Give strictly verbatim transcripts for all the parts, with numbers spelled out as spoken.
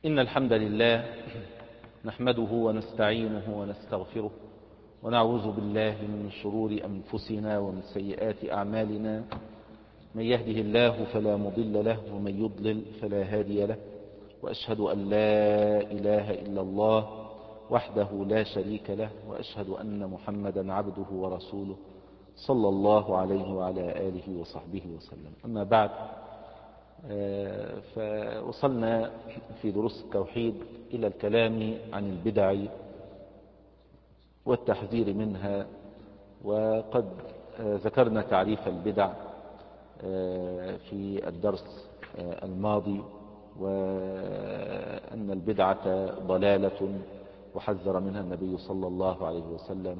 إن الحمد لله نحمده ونستعينه ونستغفره ونعوذ بالله من شرور أنفسنا ومن سيئات أعمالنا. من يهده الله فلا مضل له ومن يضلل فلا هادي له، وأشهد أن لا إله إلا الله وحده لا شريك له، وأشهد أن محمدا عبده ورسوله صلى الله عليه وعلى آله وصحبه وسلم. أما بعد، فوصلنا في دروس التوحيد إلى الكلام عن البدع والتحذير منها، وقد ذكرنا تعريف البدع في الدرس الماضي، وأن البدعة ضلالة وحذر منها النبي صلى الله عليه وسلم،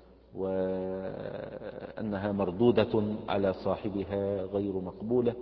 وأنها مردودة على صاحبها غير مقبولة.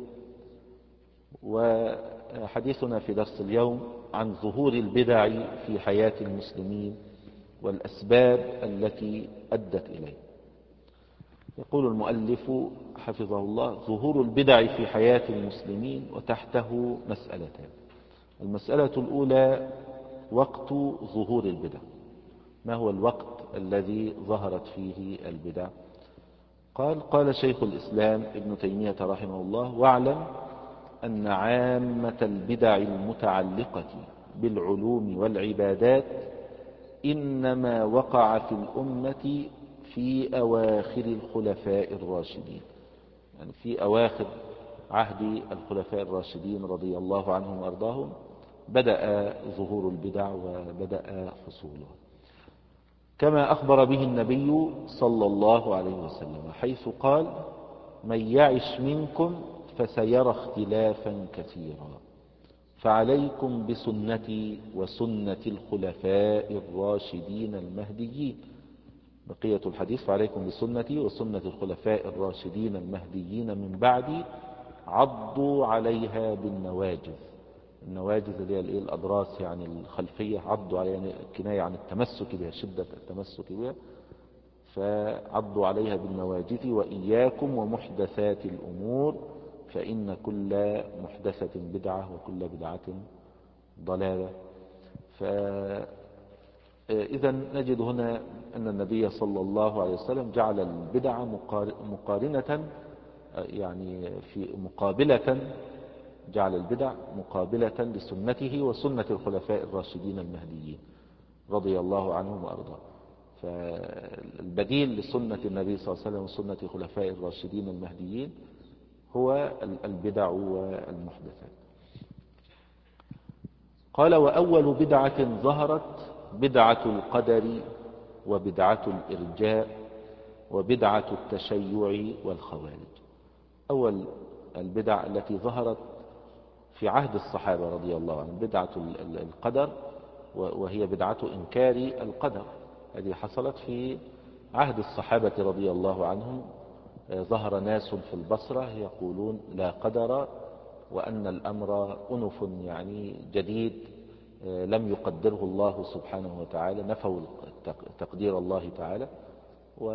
وحديثنا في درس اليوم عن ظهور البدع في حياة المسلمين والأسباب التي أدت إليه. يقول المؤلف حفظه الله: ظهور البدع في حياة المسلمين، وتحته مسألتان. المسألة الأولى: وقت ظهور البدع. ما هو الوقت الذي ظهرت فيه البدع؟ قال قال شيخ الإسلام ابن تيمية رحمه الله: واعلم أن عامة البدع المتعلقة بالعلوم والعبادات إنما وقع في الأمة في أواخر الخلفاء الراشدين، يعني في أواخر عهد الخلفاء الراشدين رضي الله عنهم وأرضاهم بدأ ظهور البدع وبدأ حصولها، كما أخبر به النبي صلى الله عليه وسلم، حيث قال: من يعش منكم فسيرى اختلافا كثيرا، فعليكم بسنتي وسنة الخلفاء الراشدين المهديين. بقية الحديث: فعليكم بسنتي وسنة الخلفاء الراشدين المهديين من بعدي عضوا عليها بالنواجذ. النواجذ اللي هي الأضراس، يعني الخلفية، عضوا عليها يعني كناية عن التمسك بها، شدة التمسك بها، فعضوا عليها بالنواجذ. وإياكم ومحدثات الأمور، فإن كل محدثة بدعة وكل بدعة ضلالة. فإذا نجد هنا أن النبي صلى الله عليه وسلم جعل البدع مقارنة، يعني في مقابلة، جعل البدع مقابلة لسنته وسنة الخلفاء الراشدين المهديين رضي الله عنهم وأرضاهم. فالبديل لسنة النبي صلى الله عليه وسلم وسنة الخلفاء الراشدين المهديين هو البدع والمحدثات. قال: وأول بدعة ظهرت بدعة القدر، وبدعة الإرجاء، وبدعة التشيع والخوارج. أول البدع التي ظهرت في عهد الصحابة رضي الله عنهم بدعة القدر، وهي بدعة إنكار القدر. هذه حصلت في عهد الصحابة رضي الله عنهم. ظهر ناس في البصرة يقولون لا قدر، وأن الأمر أنف يعني جديد لم يقدره الله سبحانه وتعالى، نفوا تقدير الله تعالى. و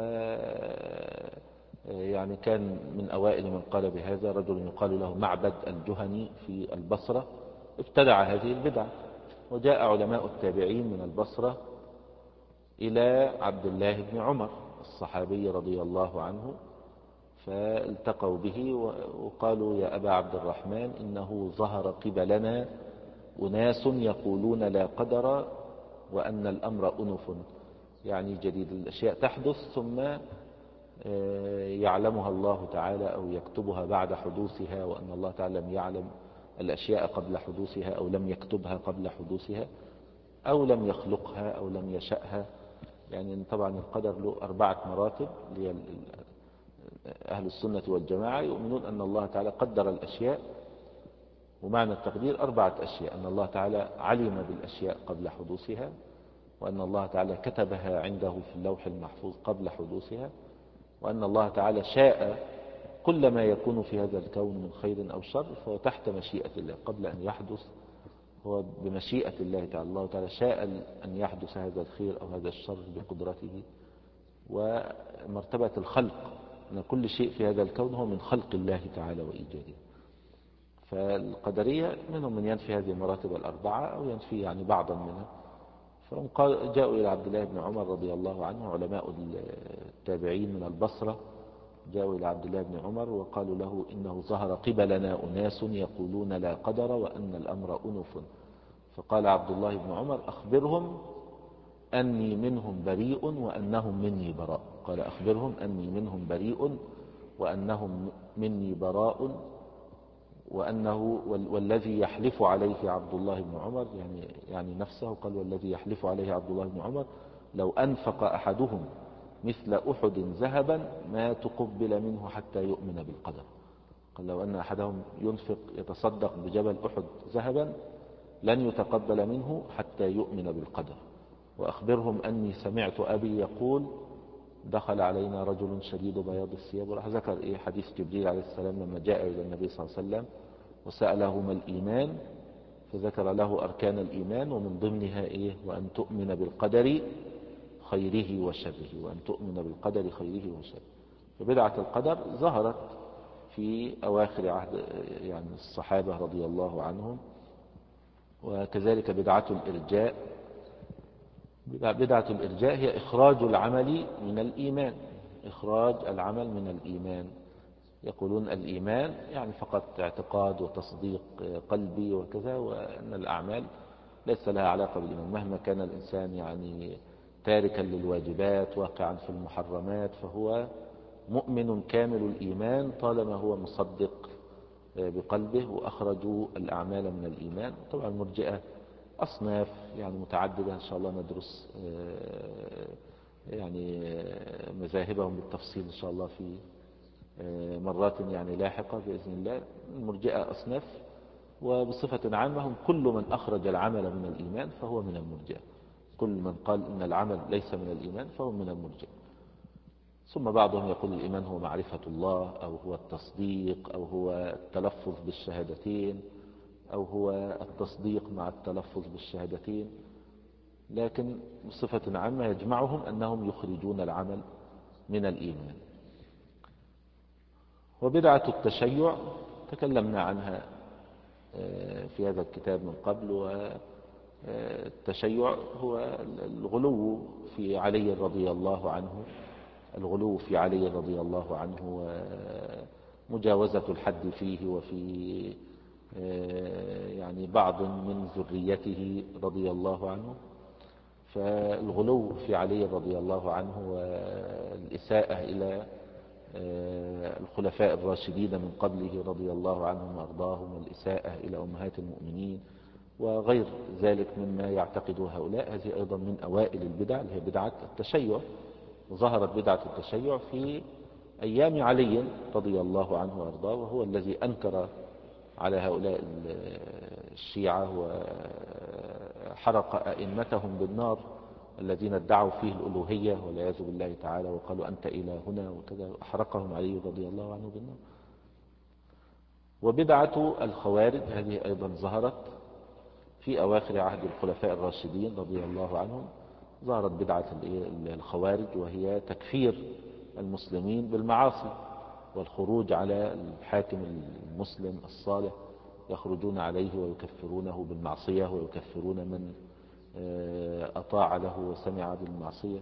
يعني كان من أوائل من قال بهذا رجل يقال له معبد الجهني في البصرة، ابتدع هذه البدعة. وجاء علماء التابعين من البصرة إلى عبد الله بن عمر الصحابي رضي الله عنه، فالتقوا به وقالوا: يا أبا عبد الرحمن، إنه ظهر قبلنا أناس يقولون لا قدر، وأن الأمر أنف، يعني جديد، الأشياء تحدث ثم يعلمها الله تعالى أو يكتبها بعد حدوثها، وأن الله تعالى لم يعلم الأشياء قبل حدوثها، أو لم يكتبها قبل حدوثها، أو لم يخلقها، أو لم يشأها. يعني طبعا القدر له أربعة مراتب. أهل السنة والجماعة يؤمنون أن الله تعالى قدر الأشياء، ومعنى التقدير أربعة أشياء: أن الله تعالى علم بالأشياء قبل حدوثها، وأن الله تعالى كتبها عنده في اللوح المحفوظ قبل حدوثها، وأن الله تعالى شاء كل ما يكون في هذا الكون من خير أو شر فهو تحت مشيئة الله قبل أن يحدث، هو بمشيئة الله تعالى. الله تعالى شاء أن يحدث هذا الخير أو هذا الشر بقدرته. ومرتبة الخلق، أن كل شيء في هذا الكون هو من خلق الله تعالى وإيجاده. فالقدرية منهم من ينفي هذه المراتب الأربعة أو ينفي يعني بعضا منها. فهم قال جاءوا إلى عبد الله بن عمر رضي الله عنه، علماء التابعين من البصرة، جاءوا إلى عبد الله بن عمر وقالوا له إنه ظهر قبلنا أناس يقولون لا قدر وأن الأمر أنف. فقال عبد الله بن عمر أخبرهم أني منهم بريء وأنهم مني براء. قال أخبرهم أني منهم بريء وأنهم مني براء، وأنه والذي يحلف عليه عبد الله بن عمر يعني يعني نفسه، قال والذي يحلف عليه عبد الله بن عمر لو أنفق أحدهم مثل أحد ذهبا ما تقبل منه حتى يؤمن بالقدر. قال لو أن أحدهم ينفق يتصدق بجبل أحد ذهبا لن يتقبل منه حتى يؤمن بالقدر. وأخبرهم أني سمعت أبي يقول دخل علينا رجل شديد بياض الثياب، وراح ذكر إيه حديث جبريل عليه السلام لما جاء إلى النبي صلى الله عليه وسلم وسأله ما الإيمان، فذكر له أركان الإيمان ومن ضمنها إيه وأن تؤمن بالقدر خيره وشره، وأن تؤمن بالقدر خيره وشره. فبدعة القدر ظهرت في أواخر عهد يعني الصحابة رضي الله عنهم، وكذلك بدعة الإرجاء. بدعة الإرجاء هي إخراج العمل من الإيمان، إخراج العمل من الإيمان. يقولون الإيمان يعني فقط اعتقاد وتصديق قلبي وكذا، وأن الأعمال ليس لها علاقة بالإيمان. مهما كان الإنسان يعني تاركا للواجبات واقعا في المحرمات فهو مؤمن كامل الإيمان طالما هو مصدق بقلبه، وأخرجوا الأعمال من الإيمان. طبعا المرجئة أصناف يعني متعددة، إن شاء الله ندرس يعني مذاهبهم بالتفصيل إن شاء الله في مرات يعني لاحقة بإذن الله. المرجئة أصناف، وبصفة عامة هم كل من أخرج العمل من الإيمان فهو من المرجئة، كل من قال إن العمل ليس من الإيمان فهو من المرجئة. ثم بعضهم يقول الإيمان هو معرفة الله، أو هو التصديق، أو هو التلفظ بالشهادتين، أو هو التصديق مع التلفظ بالشهادتين. لكن بصفة عامة يجمعهم أنهم يخرجون العمل من الإيمان. وبدعة التشيع تكلمنا عنها في هذا الكتاب من قبل. والتشيع هو الغلو في علي رضي الله عنه، الغلو في علي رضي الله عنه ومجاوزة الحد فيه وفي يعني بعض من ذريته رضي الله عنه. فالغلو في علي رضي الله عنه والإساءة إلى الخلفاء الراشدين من قبله رضي الله عنهم وأرضاهم، والإساءة إلى أمهات المؤمنين وغير ذلك مما يعتقده هؤلاء، هذه أيضا من أوائل البدع اللي هي بدعة التشيع. ظهرت بدعة التشيع في أيام علي رضي الله عنه وأرضاه، وهو الذي أنكر على هؤلاء الشيعة وحرق أئمتهم بالنار الذين ادعوا فيه الألوهية والعياذ بالله تعالى، وقالوا أنت إلهنا وكذا، أحرقهم علي رضي الله عنه بالنار. وبدعة الخوارج هذه أيضا ظهرت في أواخر عهد الخلفاء الراشدين رضي الله عنهم. ظهرت بدعة الخوارج وهي تكفير المسلمين بالمعاصي والخروج على الحاكم المسلم الصالح، يخرجون عليه ويكفرونه بالمعصية ويكفرون من أطاع له وسمع بالمعصية.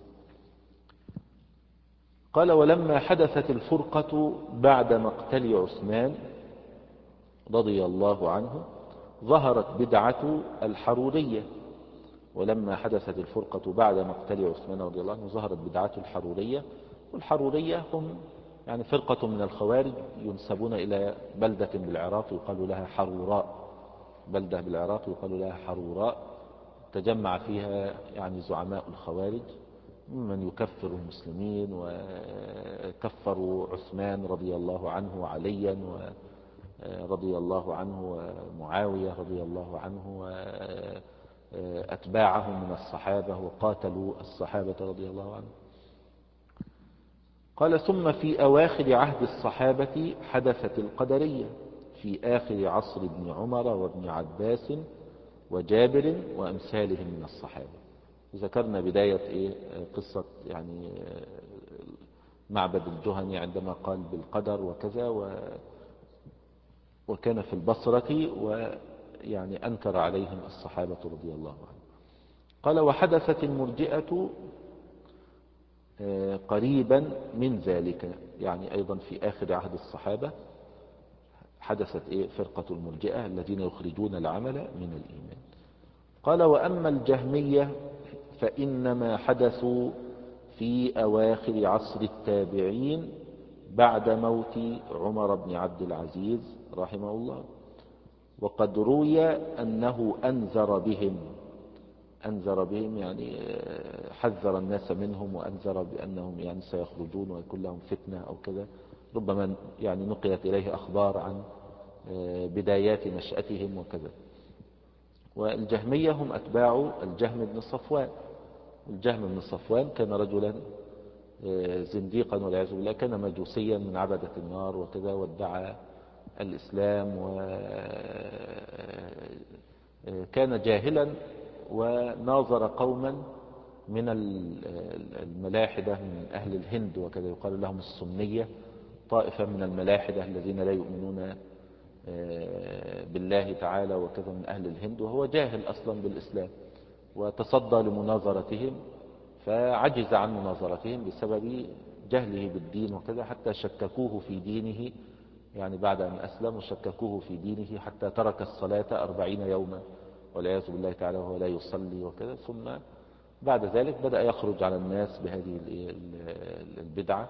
قال ولما حدثت الفرقة بعد مقتل عثمان رضي الله عنه ظهرت بدعة الحرورية. ولما حدثت الفرقة بعد مقتل عثمان رضي الله عنه ظهرت بدعة الحرورية. والحرورية هم يعني فرقة من الخوارج ينسبون إلى بلدة بالعراق يقال لها حروراء، بلدة بالعراق يقال لها حروراء، تجمع فيها يعني زعماء الخوارج ممن يكفر المسلمين، وكفروا عثمان رضي الله عنه وعليا رضي الله عنه ومعاوية رضي الله عنه وأتباعهم من الصحابة، وقاتلوا الصحابة رضي الله عنهم. قال ثم في أواخر عهد الصحابة حدثت القدرية في آخر عصر ابن عمر وابن عباس وجابر وأمثالهم من الصحابة. ذكرنا بداية إيه قصة يعني معبد الجهني عندما قال بالقدر وكذا، وكان في البصرة، ويعني أنكر عليهم الصحابة رضي الله عنهم. قال وحدثت المرجئة قريبا من ذلك، يعني أيضا في آخر عهد الصحابة حدثت إيه فرقة المرجئة الذين يخرجون العمل من الإيمان. قال وأما الجهمية فإنما حدثوا في أواخر عصر التابعين بعد موت عمر بن عبد العزيز رحمه الله، وقد روي أنه أنذر بهم أنذر بهم يعني حذر الناس منهم، وأنذر بأنهم يعني سيخرجون ويكون لهم فتنة أو كذا. ربما يعني نقلت إليه أخبار عن بدايات نشأتهم وكذا. والجهمية هم أتباع الجهم بن صفوان. الجهم بن صفوان كان رجلا زنديقا والعياذ بالله، كان مجوسيا من عبدة النار وكذا، وادعى الإسلام وكان جاهلا، وناظر قوما من الملاحدة من أهل الهند وكذا، يقال لهم السنية، طائفة من الملاحدة الذين لا يؤمنون بالله تعالى وكذا من أهل الهند، وهو جاهل أصلا بالإسلام، وتصدى لمناظرتهم فعجز عن مناظرتهم بسبب جهله بالدين وكذا، حتى شككوه في دينه، يعني بعد أن أسلم وشككوه في دينه حتى ترك الصلاة أربعين يوما والعياذ بالله تعالى وهو لا يصلي وكذا. ثم بعد ذلك بدأ يخرج على الناس بهذه البدعة.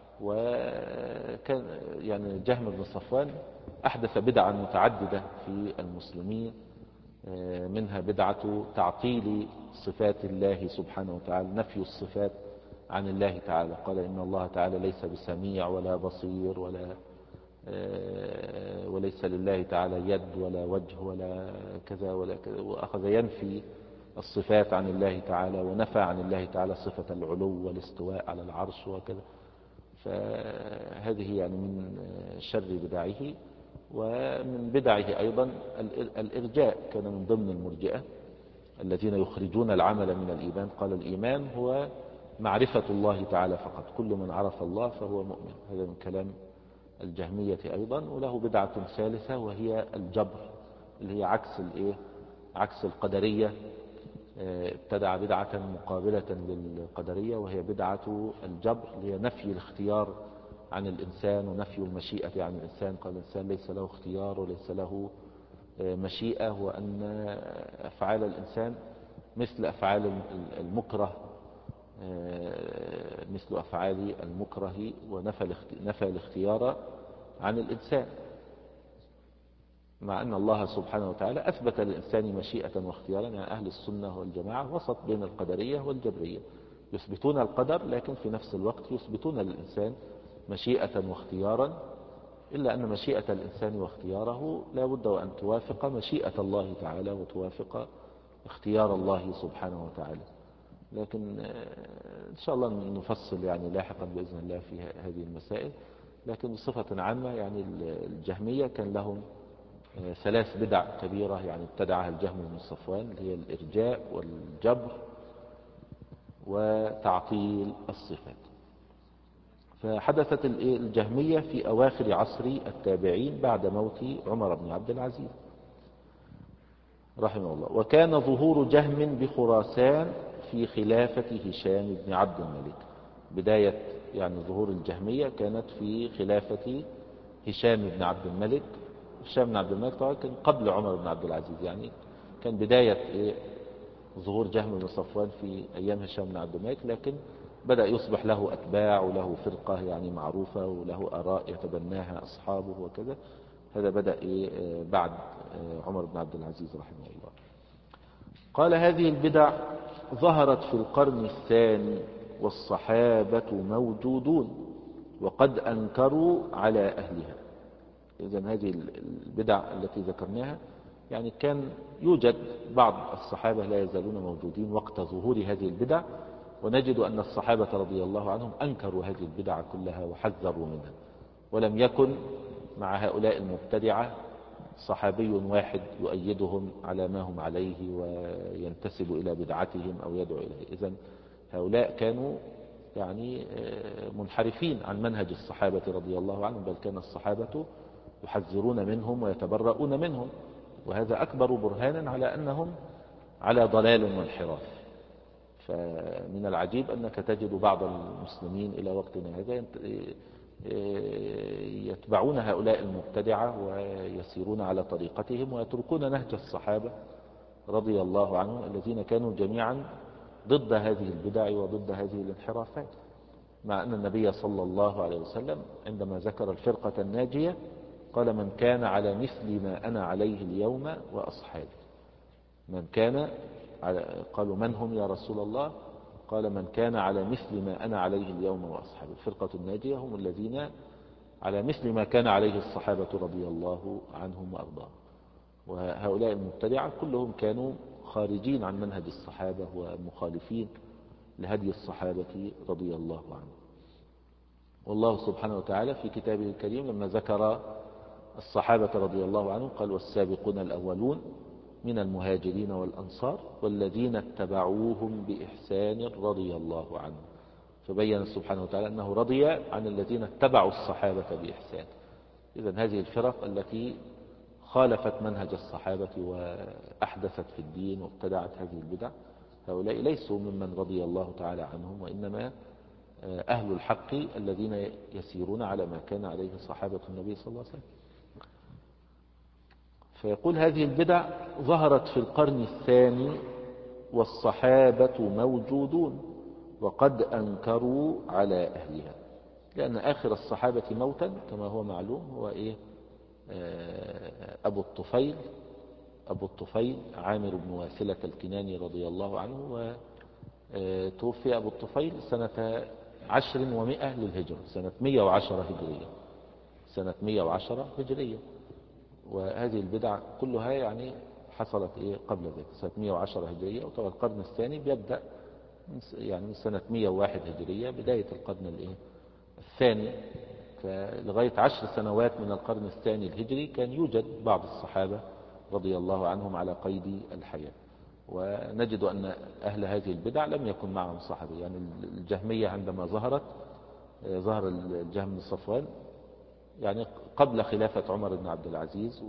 وكان يعني جهم بن صفوان أحدث بدعا متعددة في المسلمين، منها بدعة تعطيل صفات الله سبحانه وتعالى، نفي الصفات عن الله تعالى. قال إن الله تعالى ليس بسميع ولا بصير ولا وليس لله تعالى يد ولا وجه ولا كذا ولا كذا، وأخذ ينفي الصفات عن الله تعالى، ونفى عن الله تعالى صفة العلو والاستواء على العرش وكذا. فهذه يعني من شر بدعه. ومن بدعه أيضا الإرجاء، كان من ضمن المرجئة الذين يخرجون العمل من الإيمان. قال الإيمان هو معرفة الله تعالى فقط، كل من عرف الله فهو مؤمن. هذا من كلام الجهمية أيضا. وله بدعة ثالثة وهي الجبر، اللي هي عكس الإيه عكس القدرية. ابتدع بدعة مقابلة للقدرية وهي بدعة الجبر، اللي هي نفي الاختيار عن الإنسان ونفي المشيئة عن الإنسان. قال الإنسان ليس له اختيار وليس له مشيئة، وأن أفعال الإنسان مثل أفعال المكره مثل أفعال المكره ونفى الاختيار عن الإنسان، مع أن الله سبحانه وتعالى أثبت للإنسان مشيئة واختيارا. يعني أهل السنة والجماعة وسط بين القدرية والجبرية، يثبتون القدر لكن في نفس الوقت يثبتون للإنسان مشيئة واختيارا، إلا أن مشيئة الإنسان واختياره لا بد وأن توافق مشيئة الله تعالى وتوافق اختيار الله سبحانه وتعالى. لكن إن شاء الله نفصل يعني لاحقا بإذن الله في هذه المسائل. لكن بصفة عامة يعني الجهمية كان لهم ثلاث بدع كبيرة يعني ابتدعها الجهم بن صفوان، اللي هي الإرجاء والجبر وتعطيل الصفات. فحدثت الجهمية في أواخر عصر التابعين بعد موت عمر بن عبد العزيز رحمه الله. وكان ظهور جهم بخراسان في خلافة هشام بن عبد الملك. بداية يعني ظهور الجهمية كانت في خلافة هشام بن عبد الملك. هشام بن عبد الملك طبعا كان قبل عمر بن عبد العزيز، يعني كان بداية إيه ظهور جهم بن صفوان في أيام هشام بن عبد الملك، لكن بدأ يصبح له أتباع وله فرقة يعني معروفة وله آراء يتبناها أصحابه وكذا. هذا بدأ إيه بعد عمر بن عبد العزيز رحمه الله. قال هذه البدع ظهرت في القرن الثاني والصحابة موجودون وقد أنكروا على أهلها. إذن هذه البدع التي ذكرناها يعني كان يوجد بعض الصحابة لا يزالون موجودين وقت ظهور هذه البدع، ونجد أن الصحابة رضي الله عنهم أنكروا هذه البدع كلها وحذروا منها، ولم يكن مع هؤلاء المبتدعة صحابي واحد يؤيدهم على ما هم عليه وينتسب إلى بدعتهم أو يدعو إليه. إذن هؤلاء كانوا يعني منحرفين عن منهج الصحابة رضي الله عنهم، بل كان الصحابة ويحذرون منهم ويتبرؤون منهم، وهذا أكبر برهان على أنهم على ضلال وانحراف. فمن العجيب أنك تجد بعض المسلمين إلى وقتنا هذا يتبعون هؤلاء المبتدعة ويسيرون على طريقتهم ويتركون نهج الصحابة رضي الله عنهم الذين كانوا جميعا ضد هذه البدع وضد هذه الانحرافات، مع أن النبي صلى الله عليه وسلم عندما ذكر الفرقة الناجية قال: من كان على مثل ما أنا عليه اليوم وأصحابي. من كان على قالوا: من هم يا رسول الله؟ قال: من كان على مثل ما أنا عليه اليوم وأصحابي. الفرقة الناجية هم الذين على مثل ما كان عليه الصحابة رضي الله عنهم وأرضاهم. وهؤلاء المبتدعة كلهم كانوا خارجين عن منهج الصحابة ومخالفين لهدي الصحابة رضي الله عنهم. والله سبحانه وتعالى في كتابه الكريم لما ذكر الصحابة رضي الله عنهم قال: والسابقون الأولون من المهاجرين والأنصار والذين اتبعوهم بإحسان رضي الله عنهم. فبين سبحانه وتعالى أنه رضي عن الذين اتبعوا الصحابة بإحسان. إذن هذه الفرق التي خالفت منهج الصحابة وأحدثت في الدين وابتدعت هذه البدع، هؤلاء ليسوا ممن رضي الله تعالى عنهم، وإنما أهل الحق الذين يسيرون على ما كان عليه صحابة النبي صلى الله عليه وسلم. فيقول: هذه البدع ظهرت في القرن الثاني والصحابة موجودون وقد أنكروا على أهلها. لأن آخر الصحابة موتا كما هو معلوم هو إيه؟ أبو الطفيل أبو الطفيل عامر بن واسلة الكناني رضي الله عنه، وتوفي أبو الطفيل سنة عشر ومئة للهجرة، سنة مئة وعشرة هجرية سنة مئة وعشرة هجرية. وهذه البدع كلها يعني حصلت إيه قبل ذلك سنة مئة وعشرة هجرية. وطبعا القرن الثاني بيبدأ يعني من سنة مئة وواحد هجرية، بداية القرن الإيه الثاني. فلغاية عشر سنوات من القرن الثاني الهجري كان يوجد بعض الصحابة رضي الله عنهم على قيد الحياة. ونجد أن أهل هذه البدع لم يكن معهم صحابة. يعني الجهمية عندما ظهرت ظهر الجهم بن صفوان يعني قبل خلافة عمر بن عبد العزيز،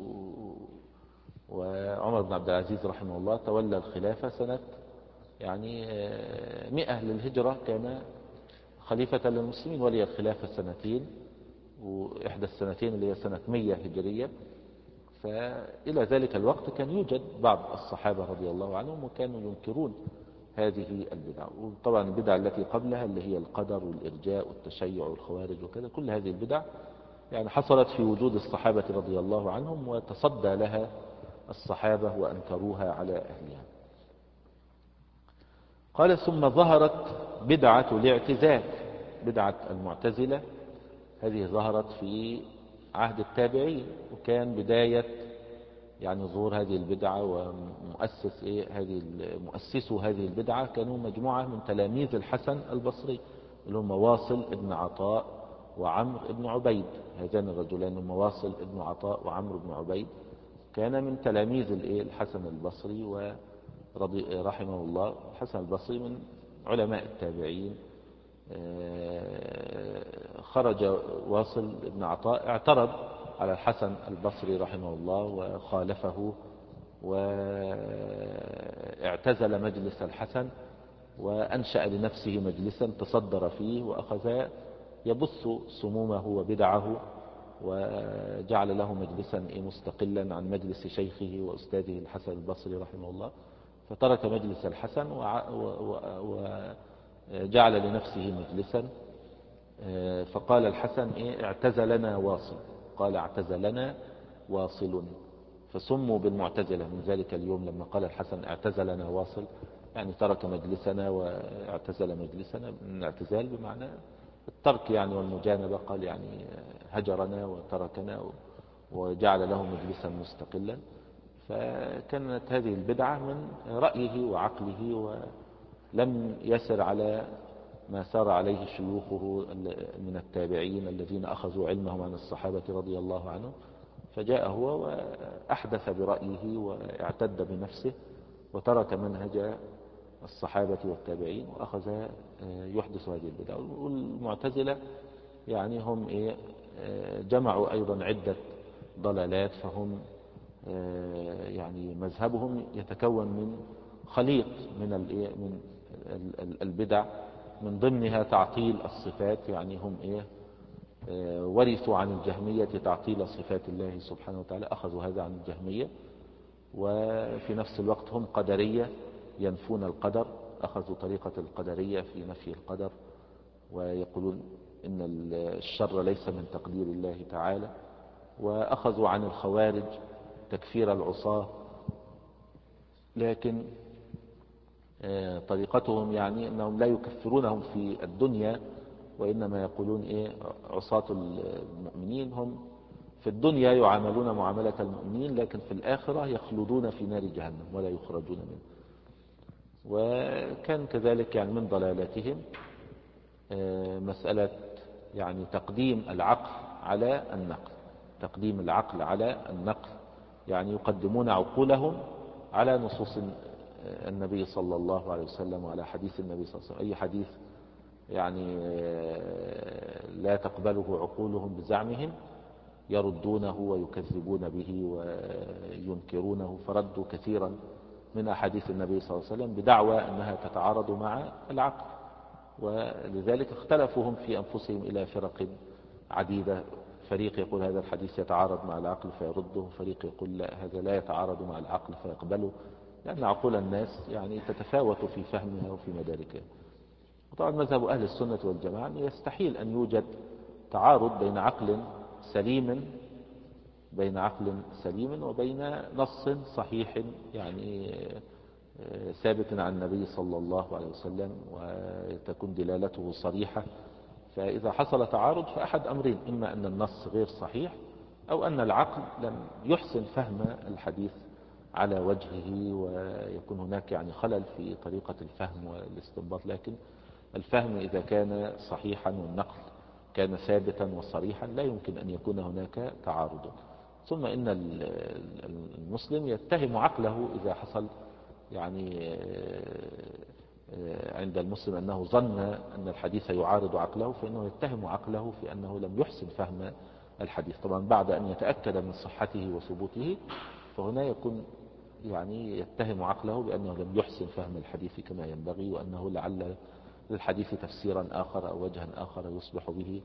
وعمر بن عبد العزيز رحمه الله تولى الخلافة سنة يعني مئة للهجرة، كان خليفة للمسلمين، ولي الخلافة سنتين، وإحدى السنتين اللي هي سنة مئة هجرية. فإلى ذلك الوقت كان يوجد بعض الصحابة رضي الله عنهم وكانوا ينكرون هذه البدع. وطبعا البدع التي قبلها اللي هي القدر والإرجاء والتشيع والخوارج وكذا، كل هذه البدع يعني حصلت في وجود الصحابة رضي الله عنهم، وتصدى لها الصحابة وأنكروها على أهلها. قال: ثم ظهرت بدعة الاعتزال، بدعة المعتزلة. هذه ظهرت في عهد التابعين، وكان بداية يعني ظهور هذه البدعة ومؤسس إيه هذه مؤسسوا هذه البدعة كانوا مجموعة من تلاميذ الحسن البصري اللي هم واصل ابن عطاء وعمرو ابن عبيد. هذان الرجلان هم واصل ابن عطاء وعمرو بن عبيد، كان من تلاميذ الإيه الحسن البصري ورضي رحمه الله. الحسن البصري من علماء التابعين. خرج واصل ابن عطاء اعترض على الحسن البصري رحمه الله وخالفه، واعتزل مجلس الحسن وأنشأ لنفسه مجلسا تصدر فيه، وأخذ يبث سمومه وبدعه، وجعل له مجلسا مستقلا عن مجلس شيخه وأستاذه الحسن البصري رحمه الله. فترك مجلس الحسن وجعل لنفسه مجلسا. فقال الحسن إيه اعتزلنا واصل، قال اعتزلنا واصل، فسموا بالمعتزلة من ذلك اليوم. لما قال الحسن اعتزلنا واصل يعني ترك مجلسنا واعتزل مجلسنا، من الاعتزال بمعنى الترك يعني والمجانبة. قال يعني هجرنا وتركنا وجعل له مجلسا مستقلا. فكانت هذه البدعة من رأيه وعقله، ولم يسر على ما سار عليه شيوخه من التابعين الذين أخذوا علمهم عن الصحابة رضي الله عنهم. فجاء هو وأحدث برأيه واعتد بنفسه وترك منهج الصحابة والتابعين وأخذ يحدث هذه البدع. والمعتزلة يعني هم إيه جمعوا أيضا عدة ضلالات، فهم يعني مذهبهم يتكون من خليط من من البدع، من ضمنها تعطيل الصفات. يعني هم إيه ورثوا عن الجهمية تعطيل صفات الله سبحانه وتعالى، أخذوا هذا عن الجهمية. وفي نفس الوقت هم قدرية ينفون القدر، أخذوا طريقة القدرية في نفي القدر، ويقولون إن الشر ليس من تقدير الله تعالى. وأخذوا عن الخوارج تكفير العصاة، لكن طريقتهم يعني أنهم لا يكفرونهم في الدنيا، وإنما يقولون إيه عصاة المؤمنين هم في الدنيا يعاملون معاملة المؤمنين، لكن في الآخرة يخلدون في نار جهنم ولا يخرجون منه. وكان كذلك يعني من ضلالاتهم مسألة يعني تقديم العقل على النقل، تقديم العقل على النقل، يعني يقدمون عقولهم على نصوص النبي صلى الله عليه وسلم وعلى حديث النبي صلى الله عليه وسلم. أي حديث يعني لا تقبله عقولهم بزعمهم يردونه ويكذبون به وينكرونه، فردوا كثيرا من أحاديث النبي صلى الله عليه وسلم بدعوى أنها تتعارض مع العقل. ولذلك اختلفوا هم في أنفسهم إلى فرق عديدة، فريق يقول هذا الحديث يتعارض مع العقل فيرده، فريق يقول لا هذا لا يتعارض مع العقل فيقبله، لأن عقول الناس يعني تتفاوت في فهمها وفي مداركها. وطبعا مذهب أهل السنة والجماعة يستحيل أن يوجد تعارض بين عقل سليم بين عقل سليم وبين نص صحيح يعني ثابت عن النبي صلى الله عليه وسلم وتكون دلالته صريحة. فإذا حصل تعارض فأحد أمرين: إما أن النص غير صحيح، أو أن العقل لم يحسن فهم الحديث على وجهه، ويكون هناك يعني خلل في طريقة الفهم والاستنباط. لكن الفهم إذا كان صحيحا والنقل كان ثابتا وصريحا لا يمكن أن يكون هناك تعارض. ثم إن المسلم يتهم عقله إذا حصل يعني عند المسلم أنه ظن أن الحديث يعارض عقله، فإنه يتهم عقله في أنه لم يحسن فهم الحديث. طبعا بعد أن يتأكد من صحته وثبوته فهنا يكون يعني يتهم عقله بأنه لم يحسن فهم الحديث كما ينبغي، وأنه لعل للحديث تفسيرا آخر أو وجها آخر يصبح به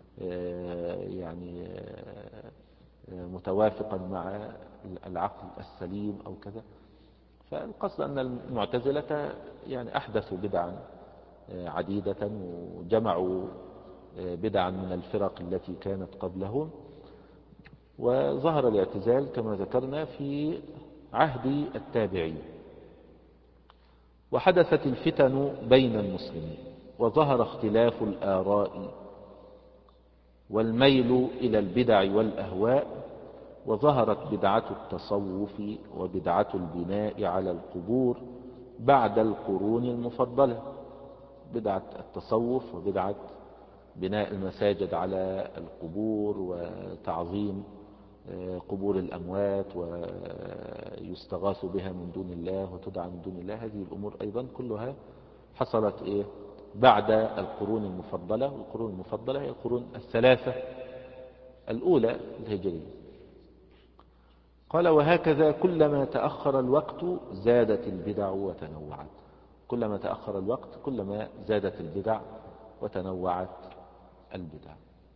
يعني متوافقا مع العقل السليم أو كذا. فالقصد أن المعتزلة يعني أحدثوا بدعا عديدة وجمعوا بدعا من الفرق التي كانت قبلهم. وظهر الاعتزال كما ذكرنا في عهد التابعين، وحدثت الفتن بين المسلمين، وظهر اختلاف الآراء والميل إلى البدع والأهواء، وظهرت بدعة التصوف وبدعة البناء على القبور بعد القرون المفضلة. بدعة التصوف وبدعة بناء المساجد على القبور وتعظيم قبور الأموات ويستغاث بها من دون الله وتدعى من دون الله، هذه الأمور أيضا كلها حصلت إيه بعد القرون المفضلة. والقرون المفضلة هي القرون الثلاثة الأولى الهجرية. قال: وهكذا كلما تأخر الوقت زادت البدع وتنوعت. كلما تأخر الوقت كلما زادت البدع وتنوعت البدع.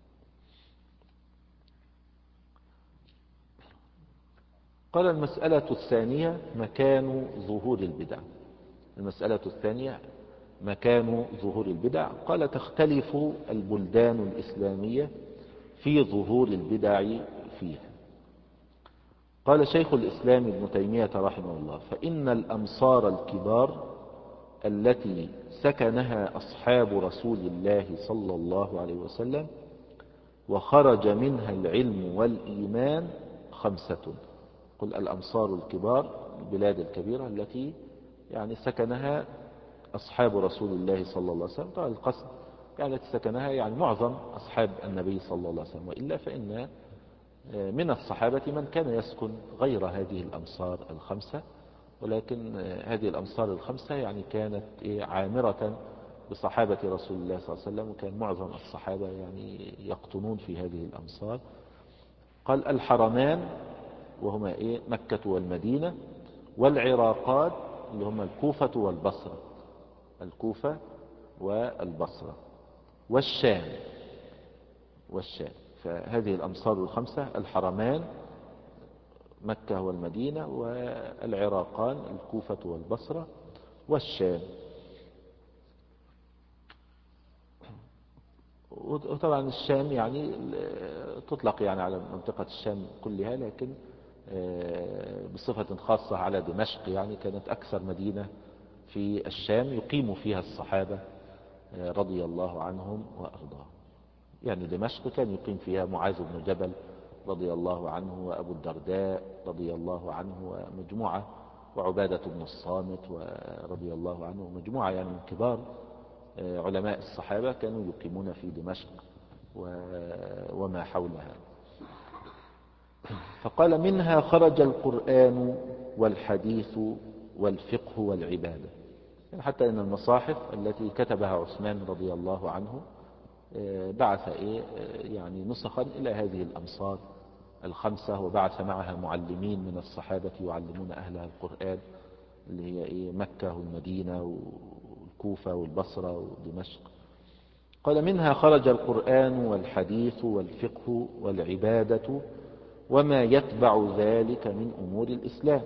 قال: المسألة الثانية مكان ظهور البدع. المسألة الثانية مكان ظهور البدع. قال: تختلف البلدان الإسلامية في ظهور البدع فيها. قال شيخ الإسلام ابن تيمية رحمه الله: فإن الأمصار الكبار التي سكنها أصحاب رسول الله صلى الله عليه وسلم وخرج منها العلم والإيمان خمسة. قل الأمصار الكبار، البلاد الكبيرة التي يعني سكنها أصحاب رسول الله صلى الله عليه وسلم. طبعا القصد يعني التي سكنها يعني معظم أصحاب النبي صلى الله عليه وسلم، وإلا فإن من الصحابة من كان يسكن غير هذه الأمصار الخمسة، ولكن هذه الأمصار الخمسة يعني كانت عامرة بصحابة رسول الله صلى الله عليه وسلم، وكان معظم الصحابة يعني يقطنون في هذه الأمصار. قال الحرمان وهما إيه مكة والمدينة، والعراقات اللي هما الكوفة والبصرة، الكوفة والبصرة، والشام والشام. فهذه الأمصار الخمسة: الحرمان مكة والمدينة، والعراقان الكوفة والبصرة، والشام. وطبعا الشام يعني تطلق يعني على منطقة الشام كلها، لكن بصفة خاصة على دمشق، يعني كانت أكثر مدينة في الشام يقيم فيها الصحابة رضي الله عنهم وأرضاهم. يعني دمشق كان يقيم فيها معاذ بن جبل رضي الله عنه، وأبو الدرداء رضي الله عنه، ومجموعة، وعبادة بن الصامت رضي الله عنه، ومجموعة يعني من كبار علماء الصحابة كانوا يقيمون في دمشق وما حولها. فقال منها خرج القرآن والحديث والفقه والعبادة. يعني حتى إن المصاحف التي كتبها عثمان رضي الله عنه بعث إيه يعني نسخا إلى هذه الأمصار الخمسة، وبعث معها معلمين من الصحابة يعلمون أهلها القرآن، اللي هي إيه مكة والمدينة والكوفة والبصرة ودمشق. قال منها خرج القرآن والحديث والفقه والعبادة وما يتبع ذلك من أمور الإسلام.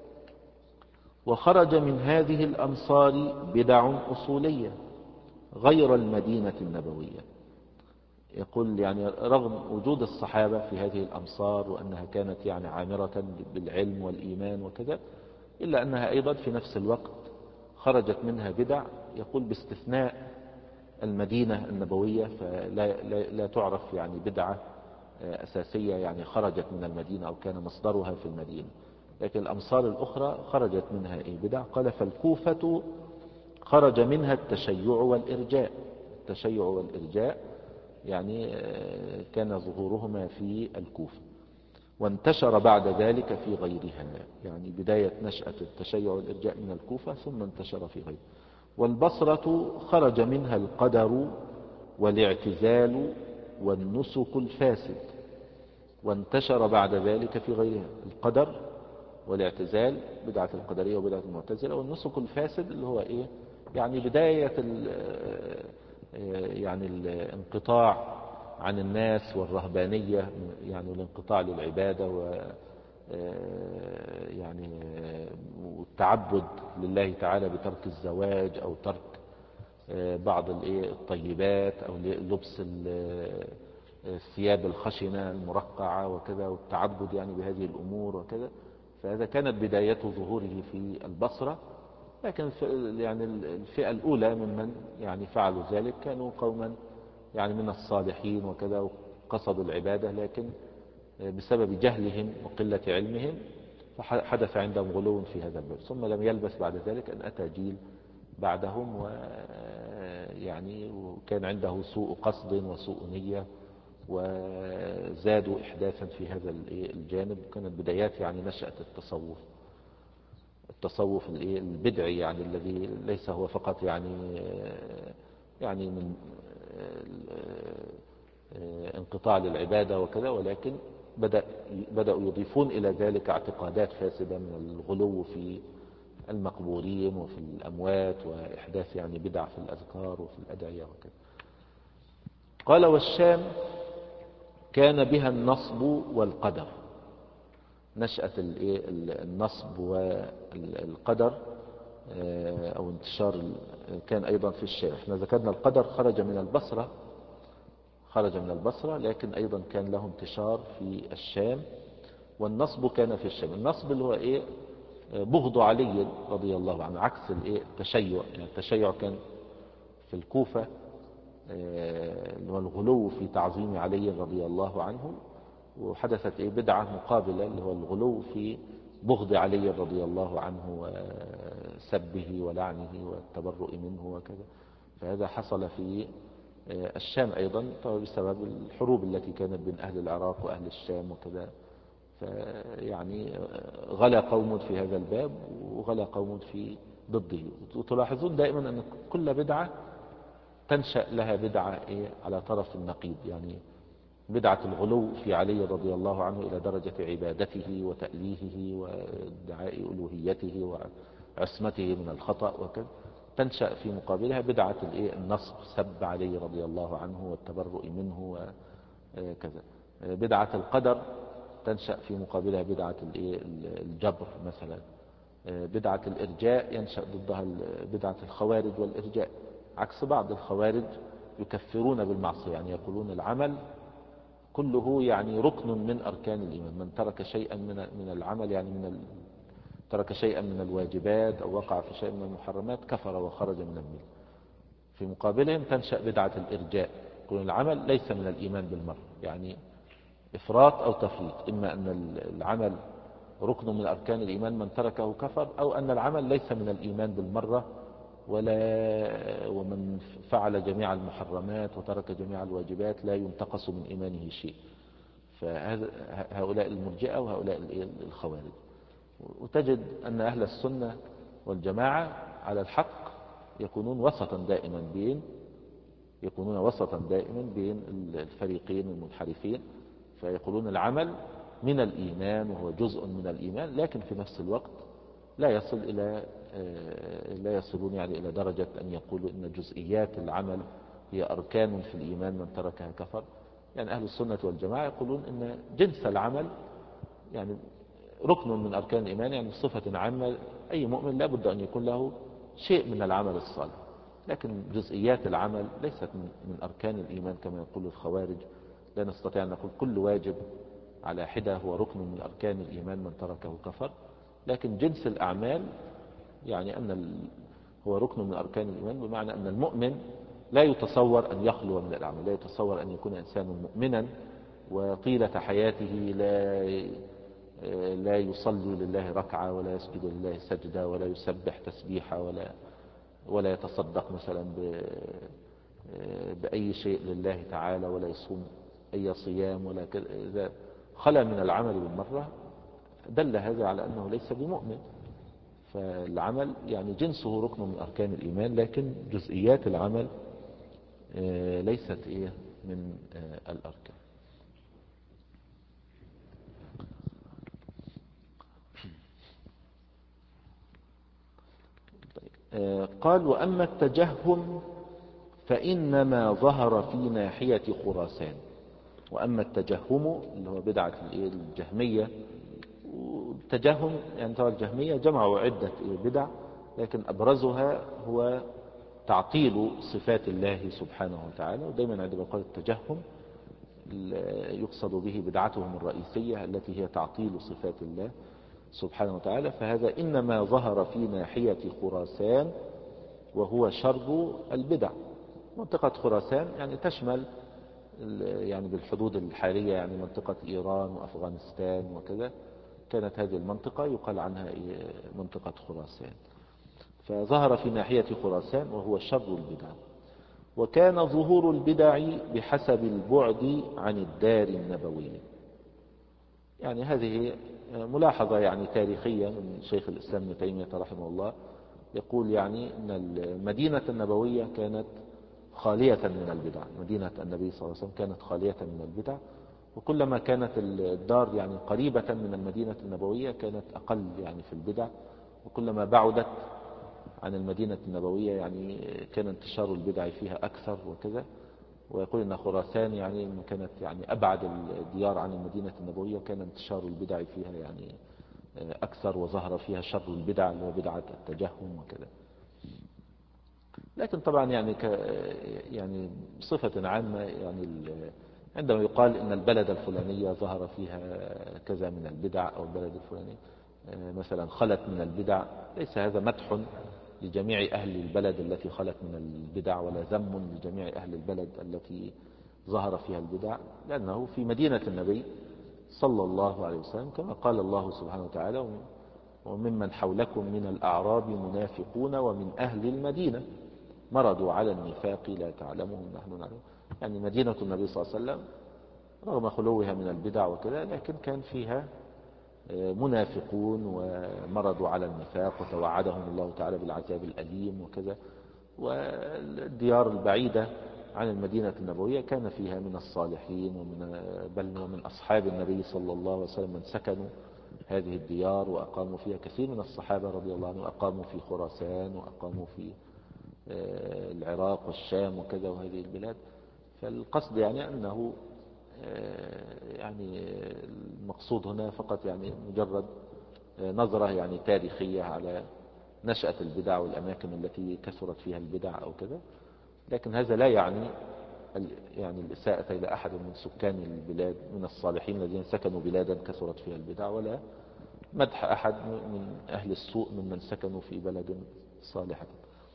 وخرج من هذه الأمصار بدع أصولية غير المدينة النبوية. يقول يعني رغم وجود الصحابة في هذه الأمصار وأنها كانت يعني عامرة بالعلم والإيمان وكذا، إلا أنها أيضا في نفس الوقت خرجت منها بدع، يقول باستثناء المدينة النبوية، فلا لا, لا تعرف يعني بدعة أساسية يعني خرجت من المدينة أو كان مصدرها في المدينة، لكن الأمصار الأخرى خرجت منها إيه بدع. قال فالكوفة خرج منها التشيع والإرجاء. التشيع والإرجاء يعني كان ظهورهما في الكوفة، وانتشر بعد ذلك في غيرها، يعني بداية نشأة التشيع والإرجاء من الكوفة ثم انتشر في غيرها. والبصرة خرج منها القدر والاعتزال والنسك الفاسد، وانتشر بعد ذلك في غيرها. القدر والاعتزال بدعة القدرية وبدعة المعتزلة، والنسك الفاسد اللي هو ايه يعني بداية ال يعني الانقطاع عن الناس والرهبانية، يعني الانقطاع للعبادة و يعني والتعبد لله تعالى بترك الزواج أو ترك بعض الطيبات أو لبس الثياب الخشنة المرقعة وكذا، والتعبد يعني بهذه الأمور وكذا. فهذا كانت بداية ظهوره في البصرة. لكن يعني الفئة الأولى ممن يعني فعلوا ذلك كانوا قوما يعني من الصالحين وكذا، وقصدوا العبادة، لكن بسبب جهلهم وقلة علمهم فحدث عندهم غلو في هذا الباب. ثم لم يلبث بعد ذلك أن أتى جيل بعدهم ويعني وكان عنده سوء قصد وسوء نية، وزادوا إحداثا في هذا الجانب. كانت بدايات يعني نشأة التصوف التصوف البدعي، يعني الذي ليس هو فقط يعني يعني من انقطاع للعبادة وكذا، ولكن بدأ بدأوا يضيفون إلى ذلك اعتقادات فاسدة من الغلو في المقبورين وفي الأموات، وإحداث يعني بدع في الأذكار وفي الأدعية وكذا. قال والشام كان بها النصب والقدر. نشأة النصب والقدر أو انتشار كان أيضا في الشام. احنا ذكرنا القدر خرج من البصرة خرج من البصرة لكن أيضا كان له انتشار في الشام. والنصب كان في الشام. النصب اللي هو إيه بغض علي رضي الله عنه، عكس الايه التشيع. يعني التشيع كان في الكوفة اللي هو الغلو في تعظيم علي رضي الله عنه، وحدثت ايه بدعة مقابلة اللي هو الغلو في بغض علي رضي الله عنه وسبه ولعنه والتبرؤ منه وكذا. فهذا حصل في الشام أيضا بسبب الحروب التي كانت بين أهل العراق وأهل الشام وكذا. يعني غلا قوم في هذا الباب وغلا قوم في ضده. وتلاحظون دائما أن كل بدعة تنشأ لها بدعة إيه على طرف النقيض. يعني بدعة الغلو في علي رضي الله عنه إلى درجة عبادته وتأليهه وادعاء ألوهيته وعصمته من الخطأ وكذا، تنشأ في مقابلها بدعة النصب، سب علي رضي الله عنه والتبرؤ منه وكذا. بدعة القدر تنشأ في مقابلها بدعة الجبر مثلا. بدعة الإرجاء ينشأ ضدها بدعة الخوارج والإرجاء، عكس بعض الخوارج يكفرون بالمعصية، يعني يقولون العمل كله يعني ركن من أركان الإيمان، من ترك شيئا من من العمل يعني من ال... ترك شيئا من الواجبات أو وقع في شيء من المحرمات كفر وخرج من الملة. في مقابلهم تنشأ بدعة الإرجاء، يقول العمل ليس من الإيمان بالمرة، يعني إفراط أو تفريط، إما أن العمل ركن من أركان الإيمان من تركه كفر، أو أن العمل ليس من الإيمان بالمرة، ولا ومن فعل جميع المحرمات وترك جميع الواجبات لا ينتقص من إيمانه شيء. فهؤلاء المرجئة وهؤلاء الخوارج. وتجد أن أهل السنة والجماعة على الحق يكونون وسطا دائما بين يكونون وسطا دائما بين الفريقين المنحرفين، فيقولون العمل من الإيمان وهو جزء من الإيمان، لكن في نفس الوقت لا يصل إلى لا يصلون يعني إلى درجة أن يقولوا إن جزئيات العمل هي أركان في الإيمان من تركها كفر. يعني أهل السنة والجماعة يقولون إن جنس العمل يعني ركن من أركان الإيمان، يعني بصفة عامة أي مؤمن لا بد أن يكون له شيء من العمل الصالح، لكن جزئيات العمل ليست من أركان الإيمان كما يقول الخوارج. لا نستطيع أن نقول كل واجب على حدة هو ركن من أركان الإيمان من تركه كفر، لكن جنس الأعمال يعني أن هو ركن من أركان الإيمان، بمعنى أن المؤمن لا يتصور أن يخلو من الأعمال، لا يتصور أن يكون إنسان مؤمنا وطيلة حياته لا لا يصلي لله ركعة ولا يسجد لله سجدة ولا يسبح تسبيحة ولا ولا يتصدق مثلا بأي شيء لله تعالى ولا يصوم أي صيام ولا كذا. إذا خلى من العمل بالمرة دل هذا على أنه ليس بمؤمن. فالعمل يعني جنسه ركن من أركان الإيمان، لكن جزئيات العمل ليست إيه من الأركان. قال وأما التجهم فإنما ظهر في ناحية خراسان. وأما التجهم اللي هو بدعة الجهمية، والتجهم يعني ترى الجهمية جمعوا عدة بدع، لكن أبرزها هو تعطيل صفات الله سبحانه وتعالى. ودائما عندما يقال التجهم يقصد به بدعتهم الرئيسية التي هي تعطيل صفات الله سبحانه وتعالى. فهذا إنما ظهر في ناحية خراسان وهو شر البدع. منطقة خراسان يعني تشمل يعني بالحدود الحالية يعني منطقة إيران وأفغانستان وكذا، كانت هذه المنطقة يقال عنها منطقة خراسان. فظهر في ناحية خراسان وهو شر البدع. وكان ظهور البدع بحسب البعد عن الدار النبوية. يعني هذه ملاحظة يعني تاريخية من شيخ الإسلام ابن تيمية رحمه الله، يقول يعني أن المدينة النبوية كانت خالية من البدع. مدينة النبي صلى الله عليه وسلم كانت خالية من البدع، وكلما كانت الدار يعني قريبة من المدينة النبوية كانت أقل يعني في البدع، وكلما بعدت عن المدينة النبوية يعني كان انتشار البدع فيها أكثر وكذا. ويقول أن خراسان يعني كانت يعني أبعد الديار عن المدينة النبوية، كان انتشار البدع فيها يعني أكثر، وظهر فيها شر البدع اللي هو بدعة التجهم وكذا. لكن طبعا يعني ك يعني بصفة عامة يعني عندما يقال إن البلد الفلانية ظهر فيها كذا من البدع، أو البلد الفلاني مثلا خلت من البدع، ليس هذا مدح لجميع أهل البلد التي خلت من البدع، ولا ذم لجميع أهل البلد التي ظهر فيها البدع، لأنه في مدينة النبي صلى الله عليه وسلم كما قال الله سبحانه وتعالى وممن حولكم من الأعراب منافقون ومن أهل المدينة مرضوا على النفاق لا تعلمهم نحن نعلم. يعني مدينة النبي صلى الله عليه وسلم رغم خلوها من البدع وكذا، لكن كان فيها منافقون ومرضوا على النفاق وتوعدهم الله تعالى بالعذاب الأليم وكذا. والديار البعيدة عن المدينة النبوية كان فيها من الصالحين ومن بل ومن أصحاب النبي صلى الله عليه وسلم من سكنوا هذه الديار وأقاموا فيها. كثير من الصحابة رضي الله عنهم أقاموا في خراسان وأقاموا في العراق والشام وكذا وهذه البلاد. فالقصد يعني أنه يعني المقصود هنا فقط يعني مجرد نظرة يعني تاريخية على نشأة البدع والأماكن التي كثرت فيها البدع أو كذا، لكن هذا لا يعني يعني الإساءة إلى أحد من سكان البلاد من الصالحين الذين سكنوا بلادا كثرت فيها البدع، ولا مدح أحد من أهل السوء ممن سكنوا في بلد صالحة.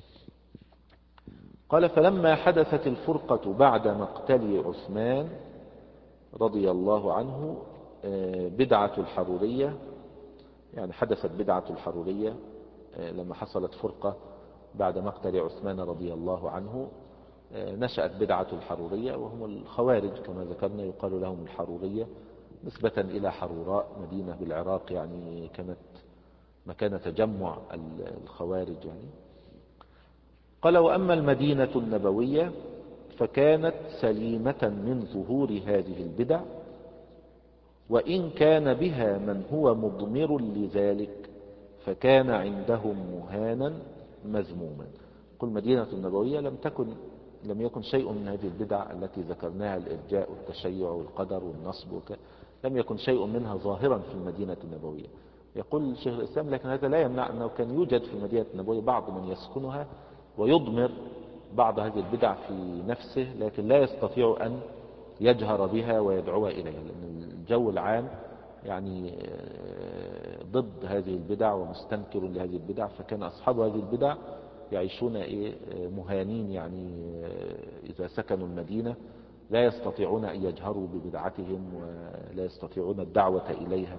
قال فلما حدثت الفرقة بعد مقتل عثمان رضي الله عنه بدعة الحرورية، يعني حدثت بدعة الحرورية لما حصلت فرقة بعد مقتل عثمان رضي الله عنه، نشأت بدعة الحرورية وهم الخوارج كما ذكرنا، يقال لهم الحرورية نسبة إلى حروراء مدينة بالعراق، يعني كانت مكان تجمع الخوارج يعني. قال وأما المدينة النبوية فكانت سليمة من ظهور هذه البدع، وإن كان بها من هو مضمر لذلك فكان عندهم مهانا مذموما. قل مدينة النبوية لم تكن لم يكن شيء من هذه البدع التي ذكرناها، الإرجاء والتشيع والقدر والنصب وك... لم يكن شيء منها ظاهرا في المدينة النبوية. يقول شيخ الإسلام لكن هذا لا يمنع أنه كان يوجد في المدينة النبوية بعض من يسكنها ويضمر بعض هذه البدع في نفسه، لكن لا يستطيع أن يجهر بها ويدعو إليها، لأن الجو العام يعني ضد هذه البدع ومستنكر لهذه البدع، فكان أصحاب هذه البدع يعيشون إيه مهانين، يعني إذا سكنوا المدينة لا يستطيعون أن يجهروا ببدعتهم ولا يستطيعون الدعوة إليها.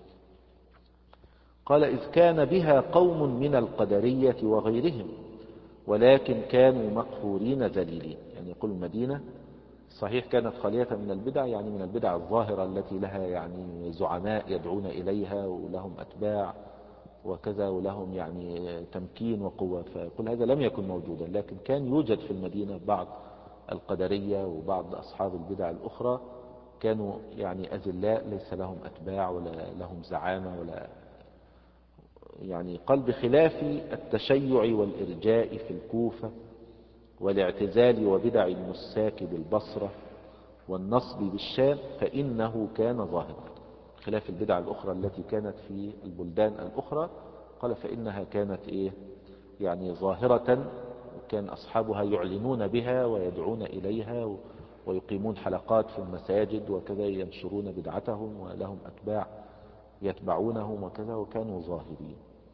قال إذ كان بها قوم من القدرية وغيرهم ولكن كانوا مقهورين ذليلين. يعني يقول المدينة صحيح كانت خالية من البدع، يعني من البدع الظاهرة التي لها يعني زعماء يدعون إليها ولهم أتباع وكذا ولهم يعني تمكين وقوة، فكل هذا لم يكن موجودا، لكن كان يوجد في المدينة بعض القدرية وبعض أصحاب البدع الأخرى كانوا يعني أذلاء ليس لهم أتباع ولا لهم زعامة ولا يعني. قال بخلاف التشيع والإرجاء في الكوفة والاعتزال وبدع النساك بالبصرة والنصب بالشام فإنه كان ظاهرا. خلاف البدع الأخرى التي كانت في البلدان الأخرى قال فإنها كانت إيه يعني ظاهرة، كان أصحابها يعلنون بها ويدعون إليها ويقيمون حلقات في المساجد وكذا ينشرون بدعتهم ولهم أتباع يتبعونهم وكذا وكانوا ظاهرين.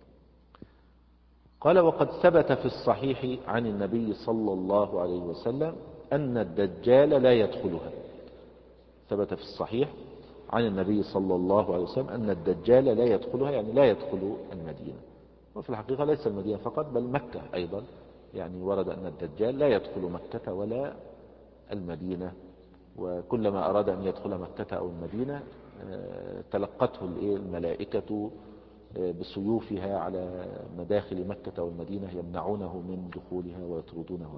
قال وقد ثبت في الصحيح عن النبي صلى الله عليه وسلم أن الدجال لا يدخلها. ثبت في الصحيح عن النبي صلى الله عليه وسلم أن الدجال لا يدخلها، يعني لا يدخل المدينة. وفي الحقيقة ليس المدينة فقط بل مكة أيضا، يعني ورد أن الدجال لا يدخل مكة ولا المدينة، وكلما أراد أن يدخل مكة أو المدينة تلقته الملائكة بسيوفها على مداخل مكة والمدينة يمنعونه من دخولها ويطردونه.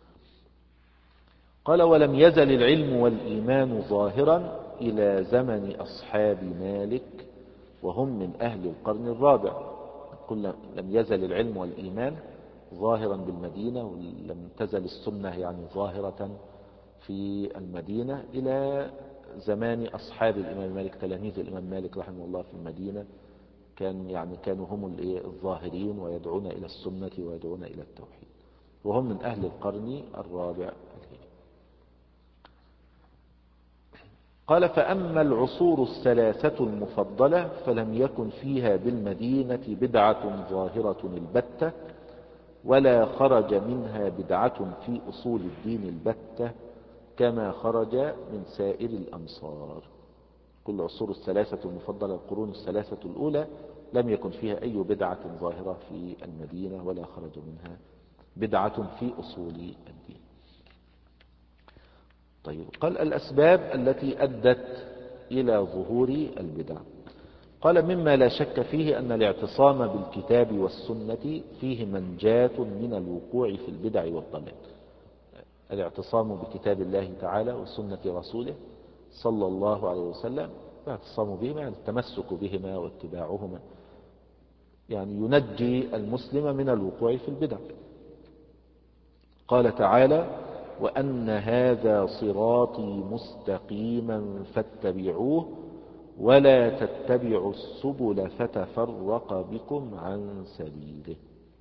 قال ولم يزل العلم والإيمان ظاهرا إلى زمن أصحاب مالك وهم من أهل القرن الرابع. قل لم يزل العلم والإيمان ظاهرا بالمدينة ولم تزل السنة يعني ظاهرة في المدينة إلى زمان أصحاب الإمام مالك، تلاميذ الإمام مالك رحمه الله في المدينة، كان يعني كانوا هم الظاهرين ويدعون إلى السنة ويدعون إلى التوحيد، وهم من أهل القرن الرابع. قال فأما العصور الثلاثة المفضلة فلم يكن فيها بالمدينة بدعة ظاهرة البتة ولا خرج منها بدعة في أصول الدين البتة كما خرج من سائر الأمصار. كل العصور الثلاثة المفضلة القرون الثلاثة الأولى لم يكن فيها أي بدعة ظاهرة في المدينة ولا خرج منها بدعة في أصول الدين. طيب قال الأسباب التي أدت إلى ظهور البدع. قال مما لا شك فيه أن الاعتصام بالكتاب والسنة فيه منجاة من الوقوع في البدع والضلال. الاعتصام بكتاب الله تعالى وسنة رسوله صلى الله عليه وسلم. الاعتصام بهما يعني التمسك بهما واتباعهما، يعني ينجي المسلم من الوقوع في البدع. قال تعالى: وأن هذا صراطي مستقيما فاتبعوه ولا تتبعوا السبل فتفرق بكم عن سبيله.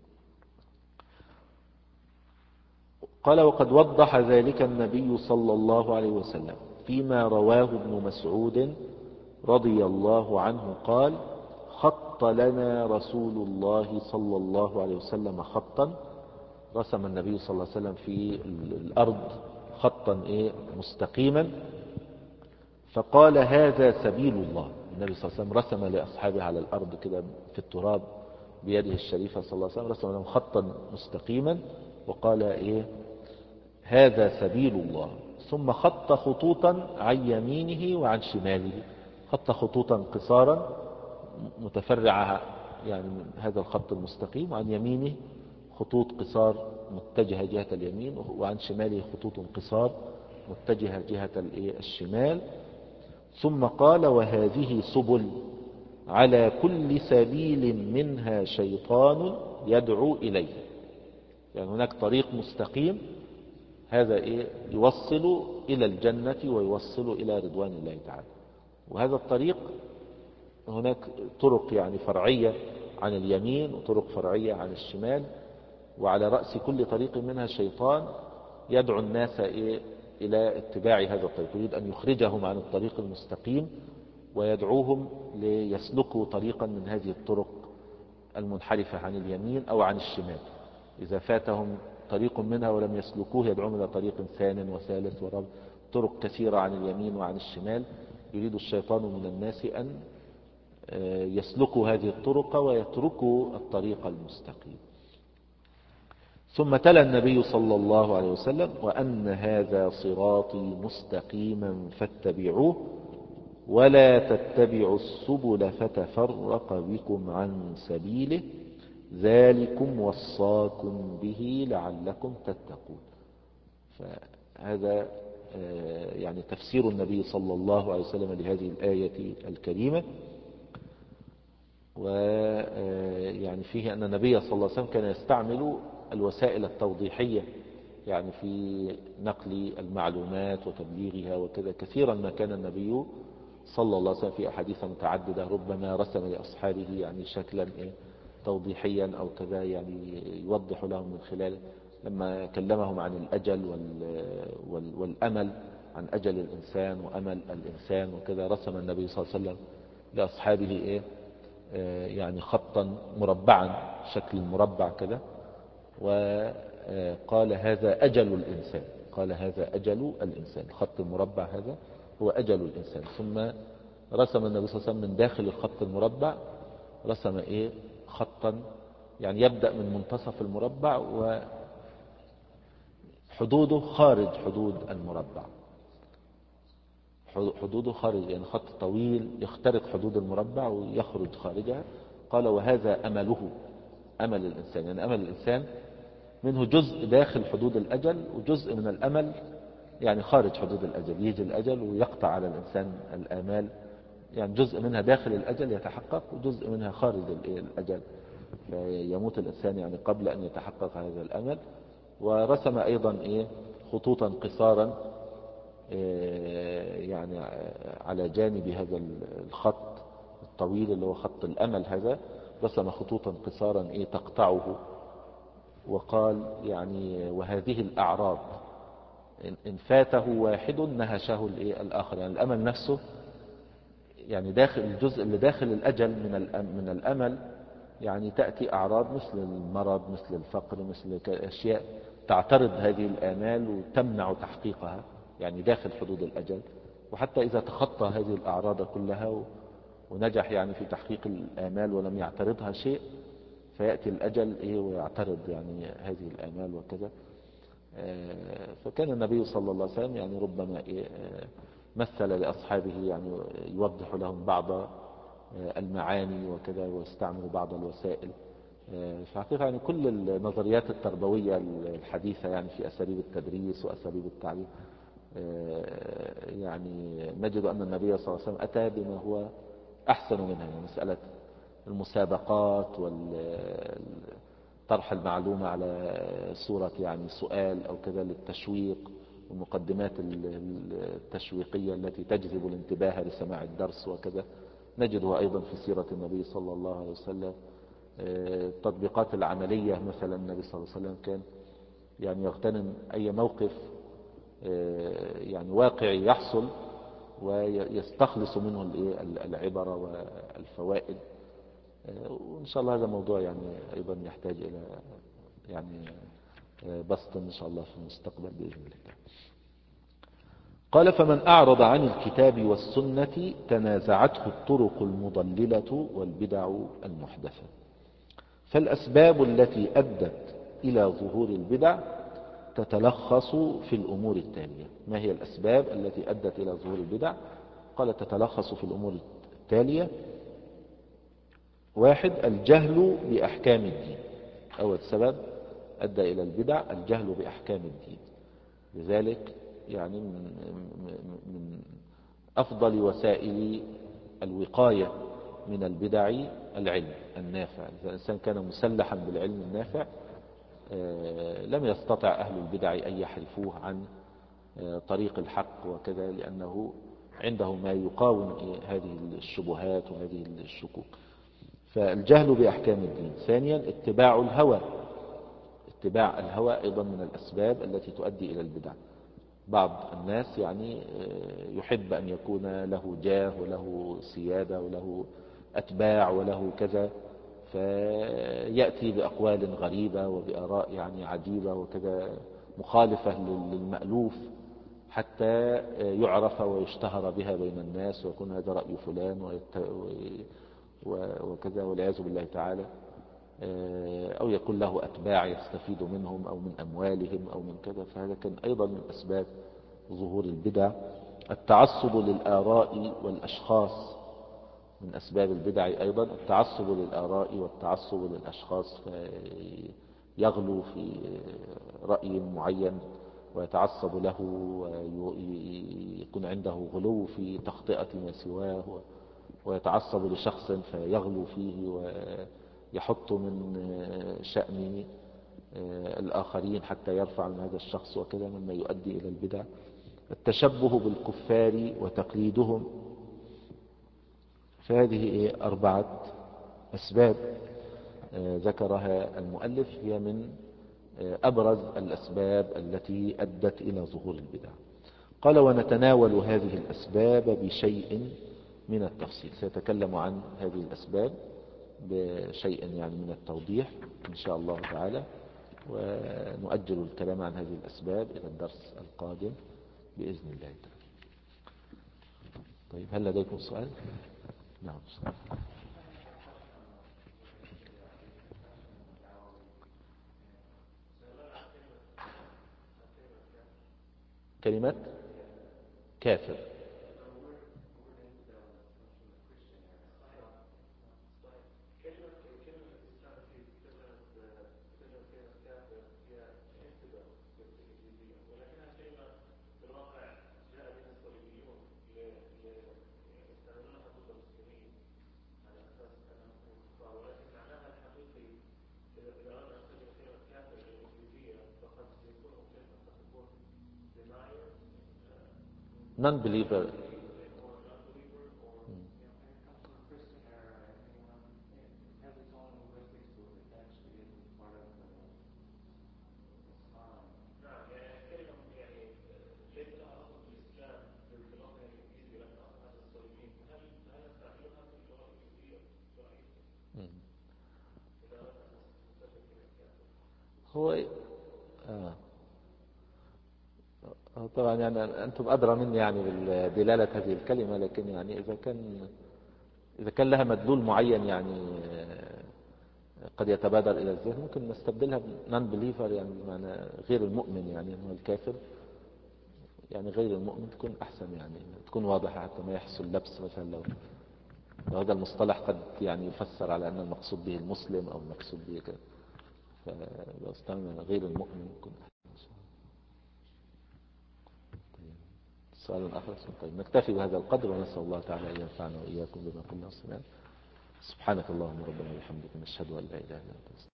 قال: وقد وضح ذلك النبي صلى الله عليه وسلم فيما رواه ابن مسعود رضي الله عنه قال: خط لنا رسول الله صلى الله عليه وسلم خطا. رسم النبي صلى الله عليه وسلم في الأرض خطا إيه مستقيما، فقال: هذا سبيل الله. النبي صلى الله عليه وسلم رسم لأصحابه على الأرض كده في التراب بيده الشريفة صلى الله عليه وسلم، رسم لهم خطا مستقيما وقال: إيه هذا سبيل الله. ثم خط خطوطا عن يمينه وعن شماله، خط خطوطا قصارا متفرعة يعني من هذا الخط المستقيم، وعن يمينه خطوط قصار متجهة جهة اليمين، وعن شماله خطوط قصار متجهة جهة الشمال. ثم قال: وهذه سبل على كل سبيل منها شيطان يدعو إليه. يعني هناك طريق مستقيم، هذا إيه يوصل إلى الجنة ويوصل إلى رضوان الله تعالى. وهذا الطريق هناك طرق يعني فرعية عن اليمين وطرق فرعية عن الشمال، وعلى رأس كل طريق منها شيطان يدعو الناس إيه إلى اتباع هذا الطريق، يريد أن يخرجهم عن الطريق المستقيم ويدعوهم ليسلكوا طريقا من هذه الطرق المنحرفة عن اليمين أو عن الشمال. إذا فاتهم طريق منها ولم يسلكوه يدعوهم إلى طريق ثان وثالث ورابع، طرق كثيرة عن اليمين وعن الشمال. يريد الشيطان من الناس أن يسلكوا هذه الطرق ويتركوا الطريق المستقيم. ثم تلا النبي صلى الله عليه وسلم: وأن هذا صراطي مستقيما فاتبعوه ولا تتبعوا السبل فتفرق بكم عن سبيله ذلكم وصاكم به لعلكم تتقون. فهذا يعني تفسير النبي صلى الله عليه وسلم لهذه الآية الكريمة. ويعني فيه أن النبي صلى الله عليه وسلم كان يستعمل الوسائل التوضيحية يعني في نقل المعلومات وتبليغها وكذا. كثيرا ما كان النبي صلى الله عليه وسلم في أحاديث متعددة ربما رسم لأصحابه يعني شكلا توضيحيا أو كذا، يعني يوضح لهم من خلال لما كلمهم عن الأجل والأمل، عن أجل الإنسان وأمل الإنسان وكذا، رسم النبي صلى الله عليه وسلم لأصحابه إيه يعني خطا مربعا شكل مربع كذا، وقال: هذا أجل الإنسان. قال: هذا أجل الإنسان. الخط المربع هذا هو أجل الإنسان. ثم رسم النبي صلى الله عليه وسلم من داخل الخط المربع رسم إيه خطا يعني يبدأ من منتصف المربع وحدوده خارج حدود المربع، حدوده خارج يعني خط طويل يخترق حدود المربع ويخرج خارجها. قال: وهذا أمله، أمل الإنسان. يعني أمل الإنسان منه جزء داخل حدود الأجل وجزء من الأمل يعني خارج حدود الأجل، يجي الأجل ويقطع على الإنسان الآمال، يعني جزء منها داخل الأجل يتحقق وجزء منها خارج الأجل، فيموت الإنسان يعني قبل أن يتحقق هذا الأمل. ورسم أيضا إيه خطوطا قصارا يعني على جانب هذا الخط الطويل اللي هو خط الأمل هذا، رسم خطوطا قصارا إيه تقطعه. وقال يعني: وهذه الأعراض إن فاته واحد نهشه الآخر. يعني الأمل نفسه يعني داخل الجزء اللي داخل الأجل من من الأمل يعني تأتي أعراض مثل المرض مثل الفقر مثل أشياء تعترض هذه الآمال وتمنع تحقيقها يعني داخل حدود الأجل. وحتى إذا تخطى هذه الأعراض كلها ونجح يعني في تحقيق الآمال ولم يعترضها شيء، فيأتي الأجل إيه ويعترض يعني هذه الآمال وكذا. فكان النبي صلى الله عليه وسلم يعني ربما إيه مثل لأصحابه يعني يوضح لهم بعض المعاني وكذا، ويستعمل بعض الوسائل في الحقيقة يعني كل النظريات التربوية الحديثة يعني في أساليب التدريس وأساليب التعليم، يعني نجد أن النبي صلى الله عليه وسلم أتى بما هو أحسن منها. يعني مسألة المسابقات وطرح المعلومة على صورة يعني سؤال أو كذا للتشويق، والمقدمات التشويقية التي تجذب الانتباه لسماع الدرس وكذا، نجده أيضا في سيرة النبي صلى الله عليه وسلم. التطبيقات العملية مثلا النبي صلى الله عليه وسلم كان يعني يغتنم أي موقف يعني واقعي يحصل ويستخلص منه العبر والفوائد. وإن شاء الله هذا موضوع يعني أيضا يحتاج إلى يعني بسط إن شاء الله في المستقبل بإذن الله. قال: فمن أعرض عن الكتاب والسنة تنازعته الطرق المضللة والبدع المحدثة. فالأسباب التي أدت إلى ظهور البدع تتلخص في الأمور التالية. ما هي الأسباب التي أدت إلى ظهور البدع؟ قال: تتلخص في الأمور التالية: واحد، الجهل بأحكام الدين. أول سبب أدى إلى البدع الجهل بأحكام الدين. لذلك يعني من, من أفضل وسائل الوقاية من البدع العلم النافع. إذا الإنسان كان مسلحا بالعلم النافع لم يستطع أهل البدع أن يحرفوه عن طريق الحق وكذا، لأنه عنده ما يقاوم هذه الشبهات وهذه الشكوك. فالجهل بأحكام الدين. ثانيا، اتباع الهوى. اتباع الهوى أيضا من الأسباب التي تؤدي إلى البدع. بعض الناس يعني يحب أن يكون له جاه وله سيادة وله أتباع وله كذا، فيأتي بأقوال غريبة وبآراء يعني عجيبة وكذا مخالفة للمألوف حتى يعرف ويشتهر بها بين الناس، ويكون هذا رأي فلان وكذا والعياذ بالله تعالى. أو يكون له أتباع يستفيد منهم أو من أموالهم أو من كذا. فهذا كان أيضا من أسباب ظهور البدع. التعصب للآراء والأشخاص من أسباب البدع أيضا. التعصب للآراء والتعصب للأشخاص، فيغلو في رأي معين ويتعصب له ويكون عنده غلو في تخطئة ما سواه، ويتعصب لشخص فيغلو فيه ويحط من شأن الآخرين حتى يرفع من هذا الشخص وكذا، مما يؤدي إلى البدع. التشبه بالكفار وتقليدهم. فهذه أربعة أسباب ذكرها المؤلف، هي من أبرز الأسباب التي أدت إلى ظهور البدع. قال: ونتناول هذه الأسباب بشيء من التفصيل. سيتكلم عن هذه الأسباب بشيء يعني من التوضيح إن شاء الله تعالى، ونؤجل الكلام عن هذه الأسباب إلى الدرس القادم بإذن الله تعالى. طيب، هل لديكم سؤال؟ نعم. سؤال. كلمة كافر. non-believer. هو آه. طبعا يعني أنتم أدرى مني يعني بدلالة هذه الكلمة، لكن يعني إذا كان إذا كان لها مدلول معين يعني قد يتبادر إلى الذهن، ممكن نستبدلها non believer، يعني بمعنى غير المؤمن، يعني هو الكافر يعني غير المؤمن، تكون أحسن يعني تكون واضحة حتى ما يحصل لبس مثلا. لو وهذا المصطلح قد يعني يفسر على أن المقصود به المسلم أو المقصود به كذا، فلو استعمل غير المؤمن يكون أحسن. طيب. السؤال الآخر. طيب نكتفي بهذا القدر، ونسأل الله تعالى أن ينفعنا وإياكم بما قلنا والسلام. سبحانك اللهم ربنا وبحمدك، نشهد أن لا إله إلا أنت.